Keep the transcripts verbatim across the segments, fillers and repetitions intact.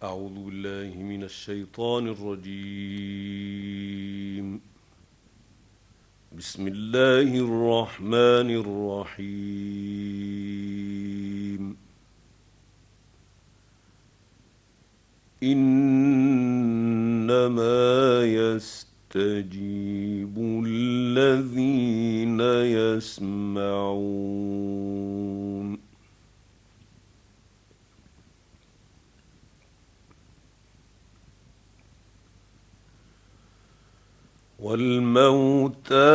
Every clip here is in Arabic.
أعوذ بالله من الشيطان الرجيم. بسم الله الرحمن الرحيم. إنما يستجيب الذين يسمعون. والموتى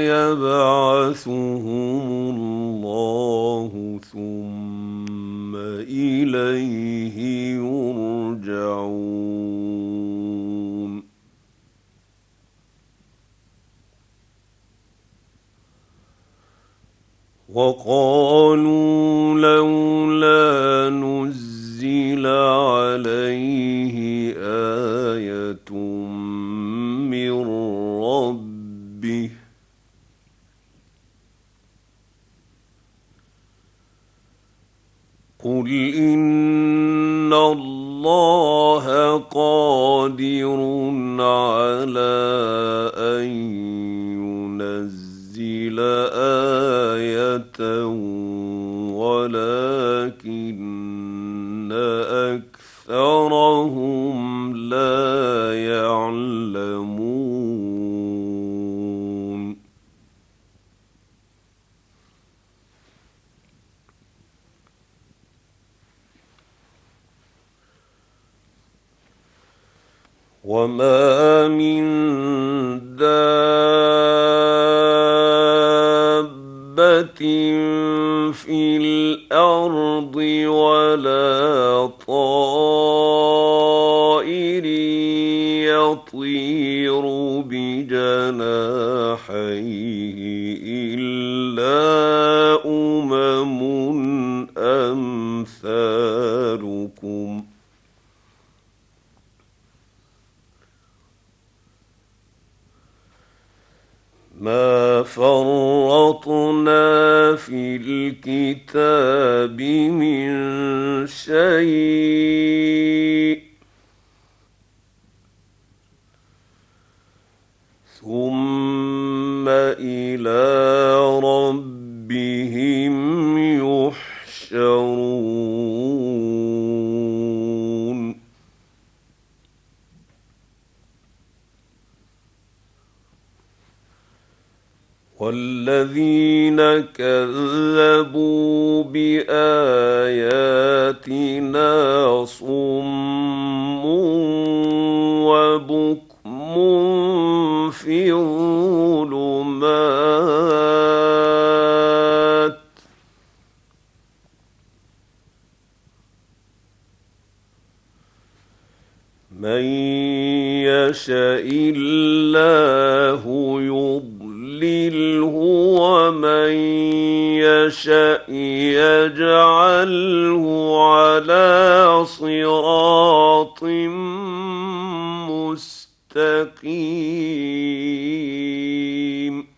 يبعثهم الله ثم إليه يرجعون. وقالوا لولا نزل عليه آية من ربه قل إن الله قادر على أن ينزل آية ولكن أكثرهم لا يعلمون. وما من دابة في الأرض ولا طائر يطير بجناحيه إلا أمم أمثالكم ما فرطنا في الكتاب من شيء ثم إلى ربهم يحشرون. والذين كذبوا بآياتنا صم وبكم في الظلمات من يشاء الله يضلله ومن يشاء يجعله على صراط مستقيم.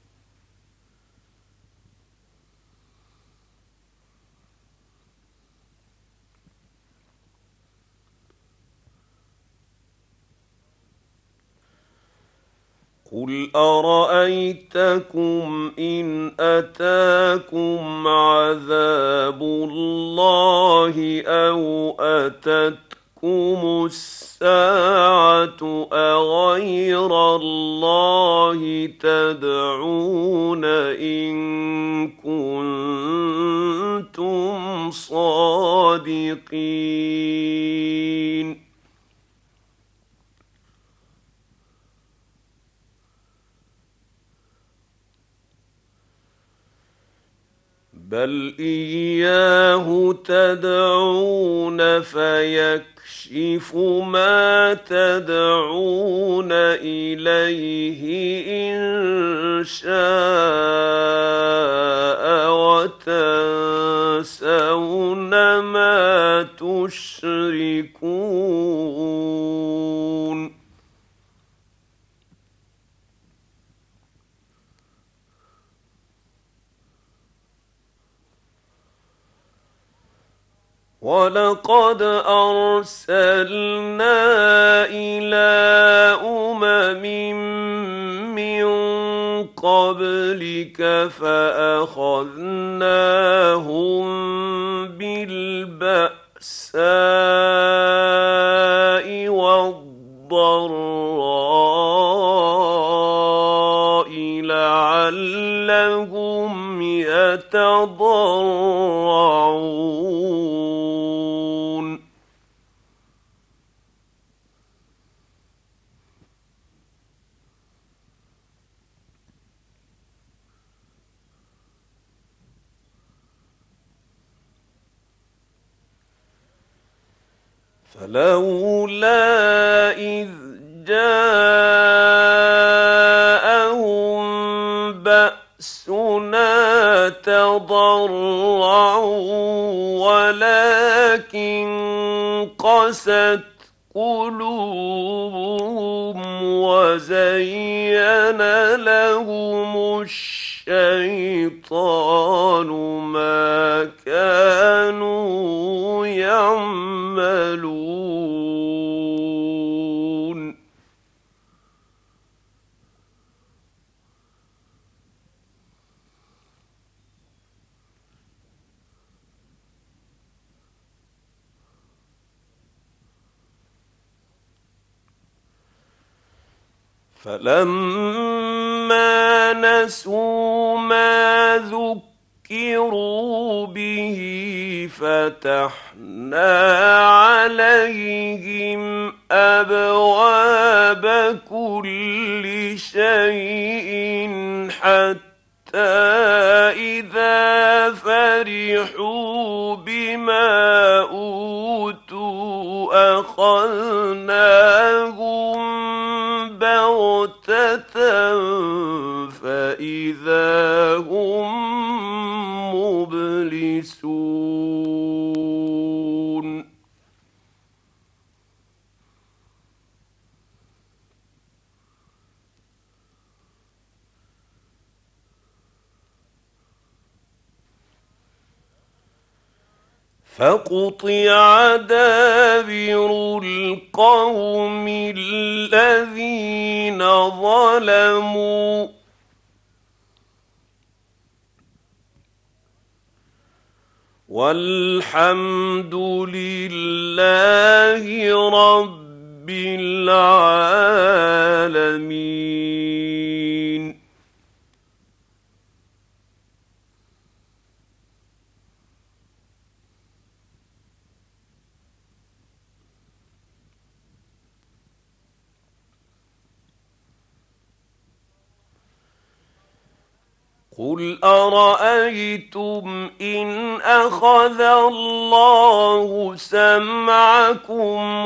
قل أرأيتكم إن أتاكم عذاب الله أو أتتكم الساعة أغير الله تدعون إن كنتم صادقين. بل إياه تدعون فيكشف ما تدعون إليه إن شاء وتنسون ما تشركون. ولقد أرسلنا إلى أمم من قبلك فأخذناهم بالبأساء والضراء لعلهم يتضرعون فلولا إذ جاءهم بأسنا تضرعوا ولكن قست قلوبهم وزين لهم الشيطان ما كانوا يعملون فلما نسوا ما ذكروا به فتحنا عليهم أبواب كل شيء حتى إذا فرحوا بما أوتوا أخذناهم بغتة فإذا هم مبلسون فقطع دابر القوم الذين ظلموا والحمد لله رب العالمين. قل أرأيتم إن أخذ الله سمعكم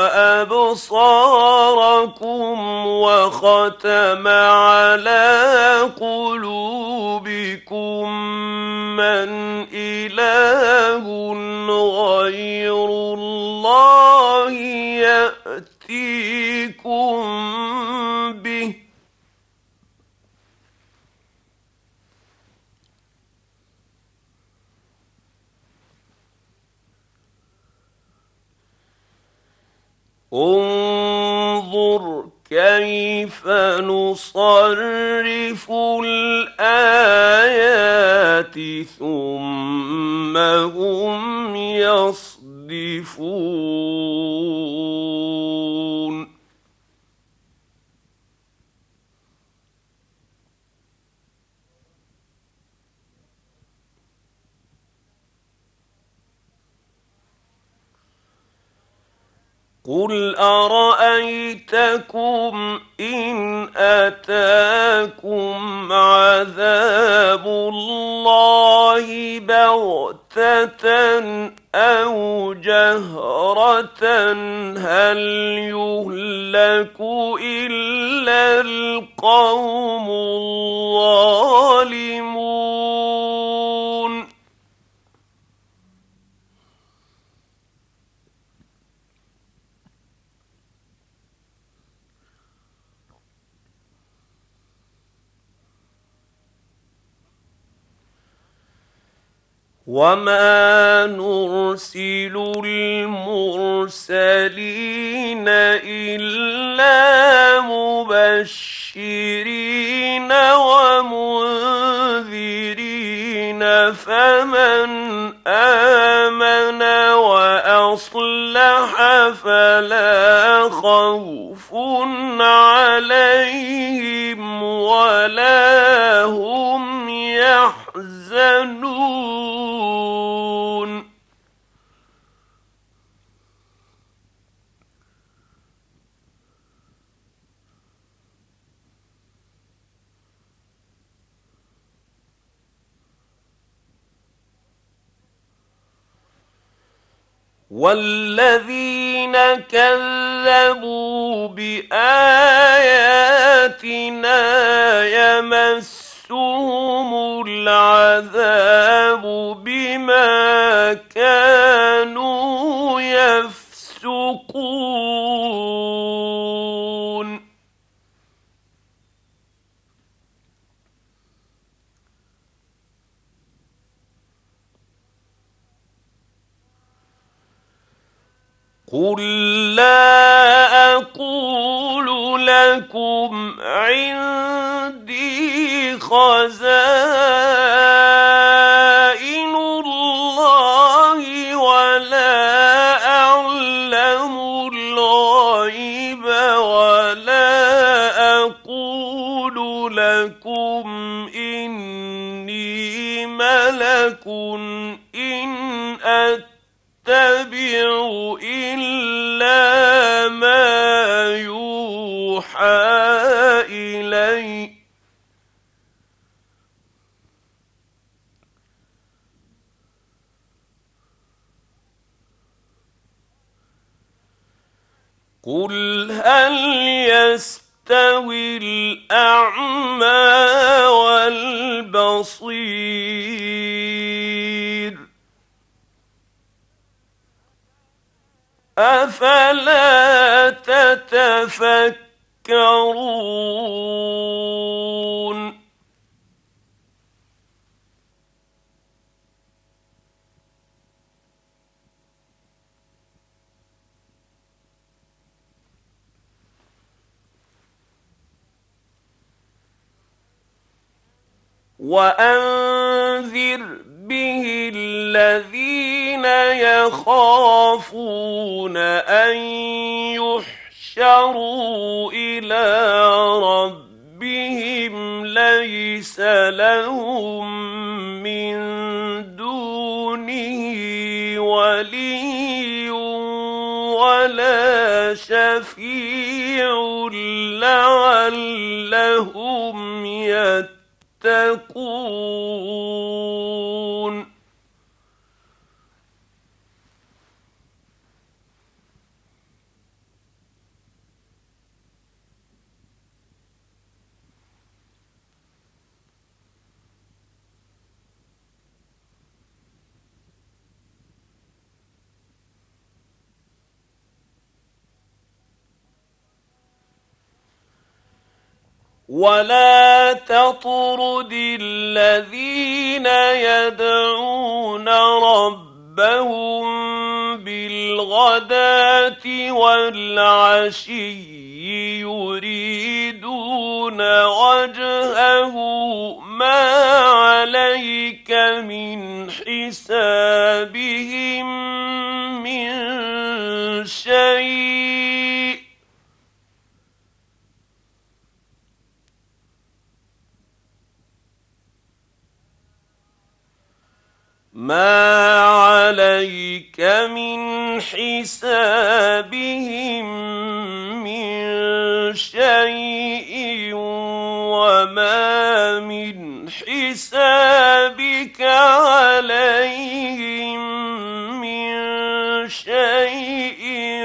وأبصاركم وختم على قلوبكم من إله غير الله يأتيكم به انظر كيف نصرف الآيات ثم هم يصدفون. قل أرأيتكم إن أتاكم عذاب الله بغتة أو جهرة هل يهلك إلا القوم الظالمون. وما نرسل المرسلين إلا مبشرين ومنذرين فمن آمن وأصلح فلا خوف عليهم ولا هم يحزنون. والذين كذبوا بآياتنا يمسهم العذاب بما كانوا يفسقون. قل لا أقول لكم عندي خزائن الله ولا أعلم الغيب ولا أقول لكم إني ملك إن أتبع إلا ما يوحى إلي قل هل يستوي الأعمى والبصير أفلا تتفكرون. وأنذر به الذين يخافون أن يحشروا إلى ربهم ليس لهم من دونه ولي ولا شفيع لعلهم يتقون. ولا تطرد الذين يدعون ربهم بالغداة والعشي يريدون وجهه ما عليك من حسابهم من شيء ما عليك من حسابهم من شيء وما من حسابك عليهم من شيء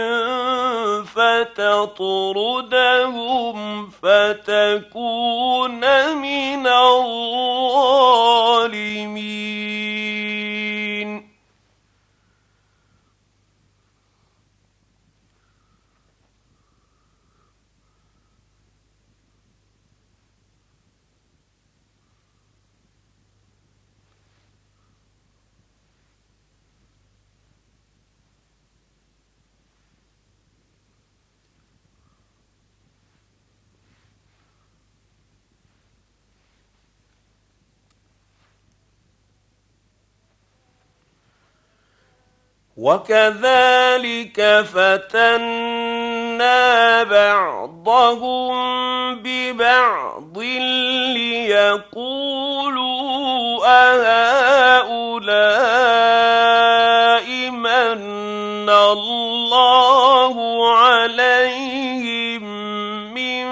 فتطردهم فتكون من الظالمين. وكذلك فتنا بعضهم ببعض ليقولوا أهؤلاء من الله عليهم من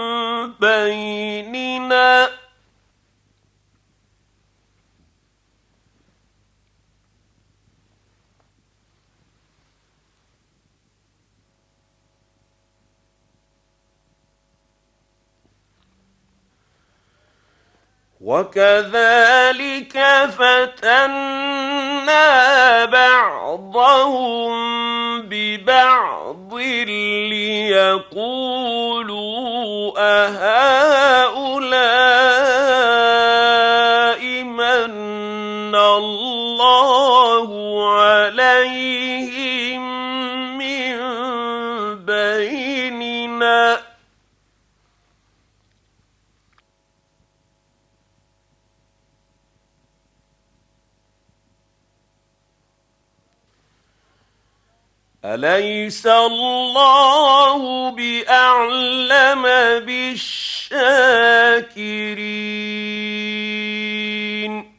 بيننا وكذلك فتنا بعضهم ببعض ليقولوا أهؤلاء من الله عليهم من بيننا أليس الله بأعلم بالشاكرين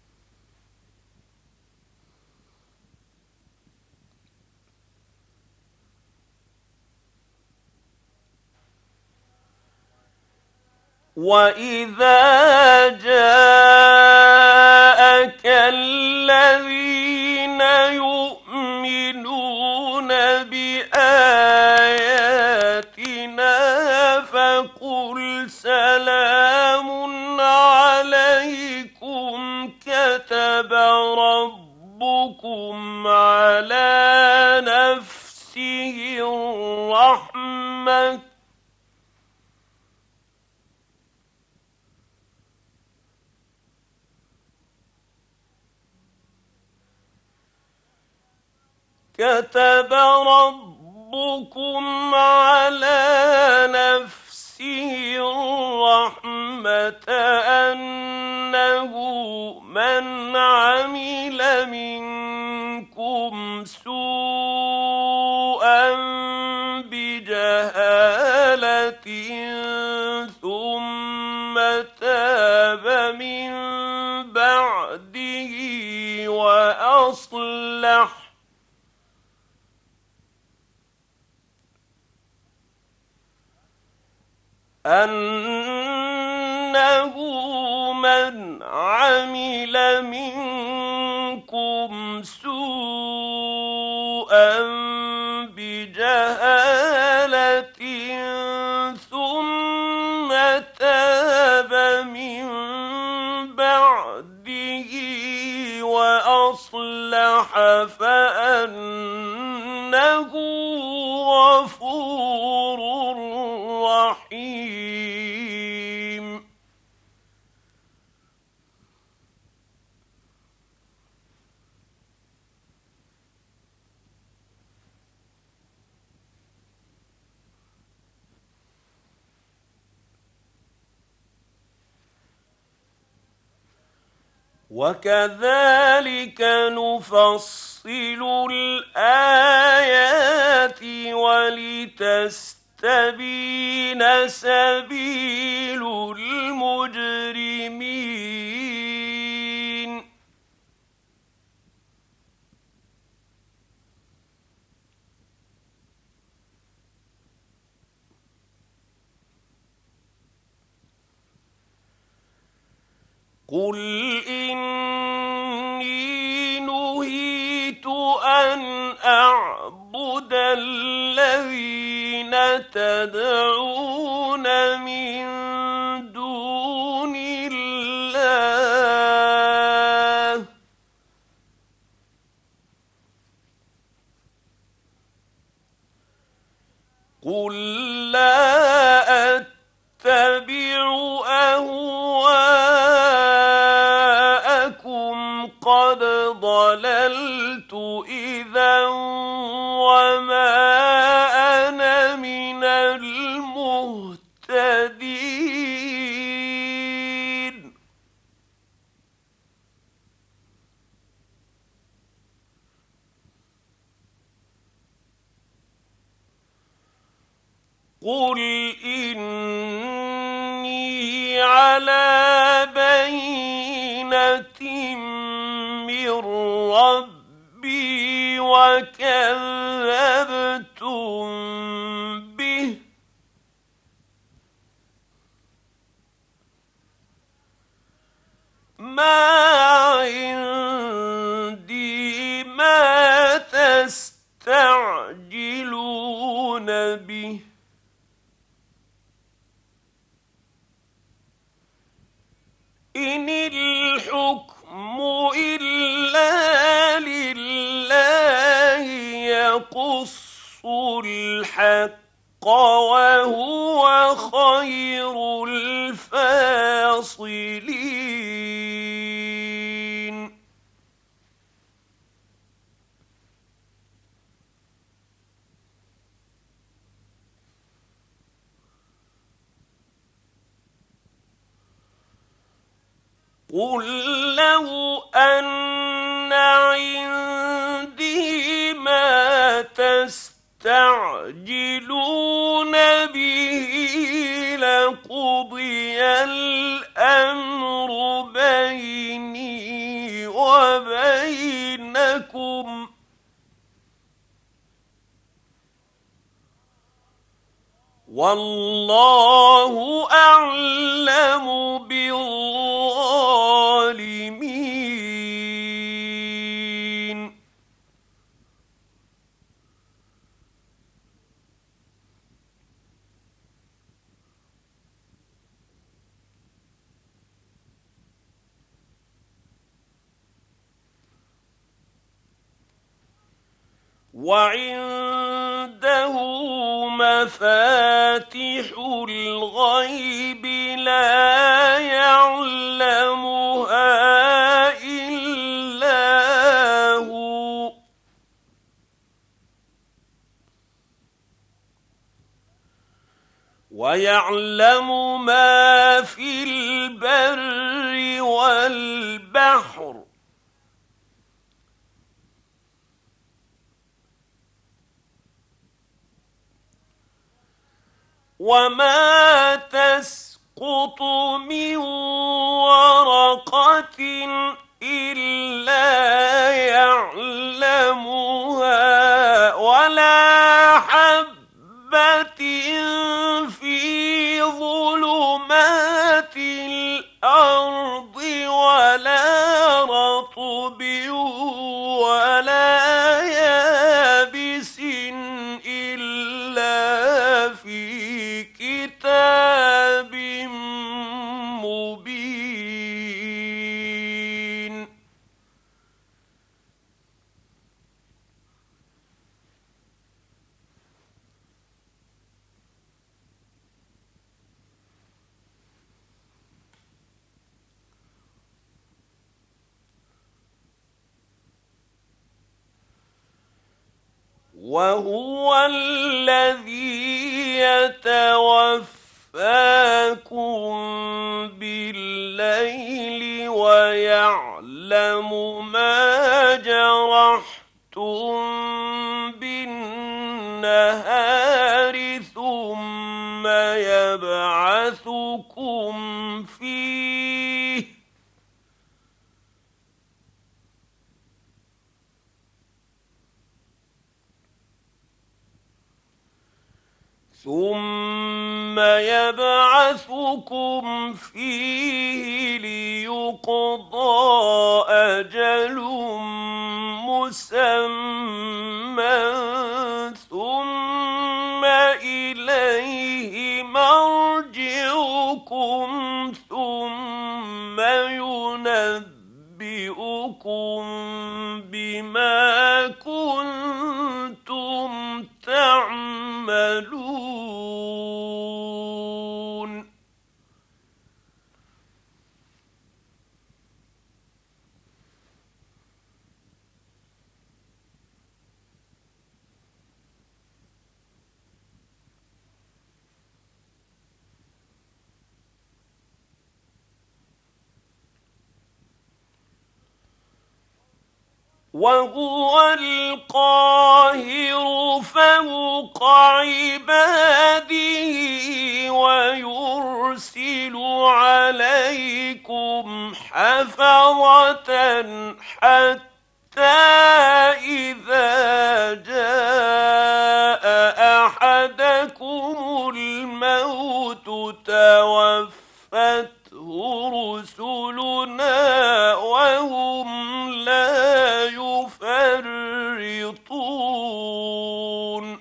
وإذا جاءك الذين يؤمنون بآياتنا فقل سلام عليكم كتب ربكم على نفسه الرحمة كتب ربكم على نفسه الرحمة أنه من عمل منكم سوءا بجهالة ثم تاب من بعده وأصلح أنه من عمل منكم سوءا بجهالة ثم تاب من بعده وأصلح فأنه غفور رحيم وكذلك نفصل الآيات ولتستبين سبيل المجرمين قل إني نهيت أن أعبد الذين تدعون من دون الله قل لا أتبع أهواءكم قد ضللت إذا وما أنا من المهتدين قل إني على بينة من ربي وكذبتم به ما عندي ما تستعجلون به إن الحكم إلا لله يقص الحق وهو خير الفاصلين قل لو أن عندي ما تستعجلون به لقضي الأمر بيني وبينكم والله أعلم بالظالمين وعنده مفاتح الغيب لا يعلمها إلا هو ويعلم ما في البر والبحر وما تسقط من ورقة إلا يعلمها ولا حبة في ظلمات الأرض ولا رطب ولا يابس إلا في كتاب مبين وهو الذي يتوفاكم بالليل ويعلم ما جرحتم بالنهار ثم يبعثكم فيه ثم يبعثكم فيه ليقضى أجل مسمى ثم إليه مرجعكم ثم ينبئكم بما كنتم تعملون وهو القاهر فوق عباده ويرسل عليكم حفظة حتى إذا جاء أحدكم الموت توفته رسلنا وهم لا يفرطون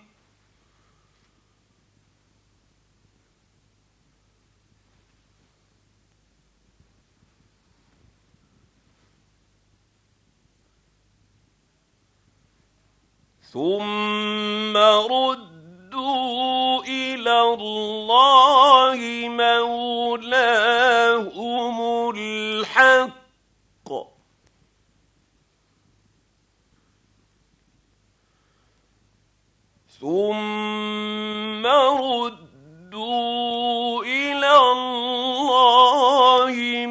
ثم ردوا إلى الله مولاهم الحق ثم ردوا إلى الله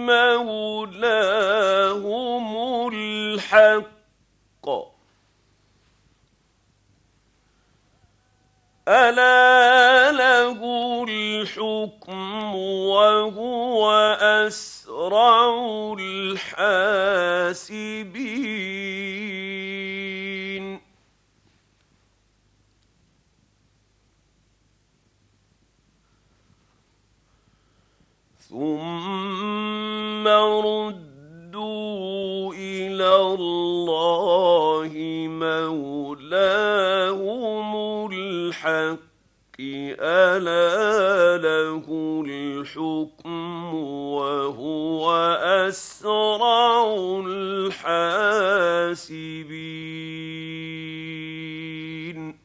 مولاهم الحق ألا له الحكم وهو أسرع الحاسبين ثم ردوا إلى الله مولاهم الحق ألا له الحكم وهو أسرع الحاسبين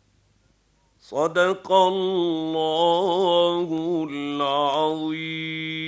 صدق الله العظيم.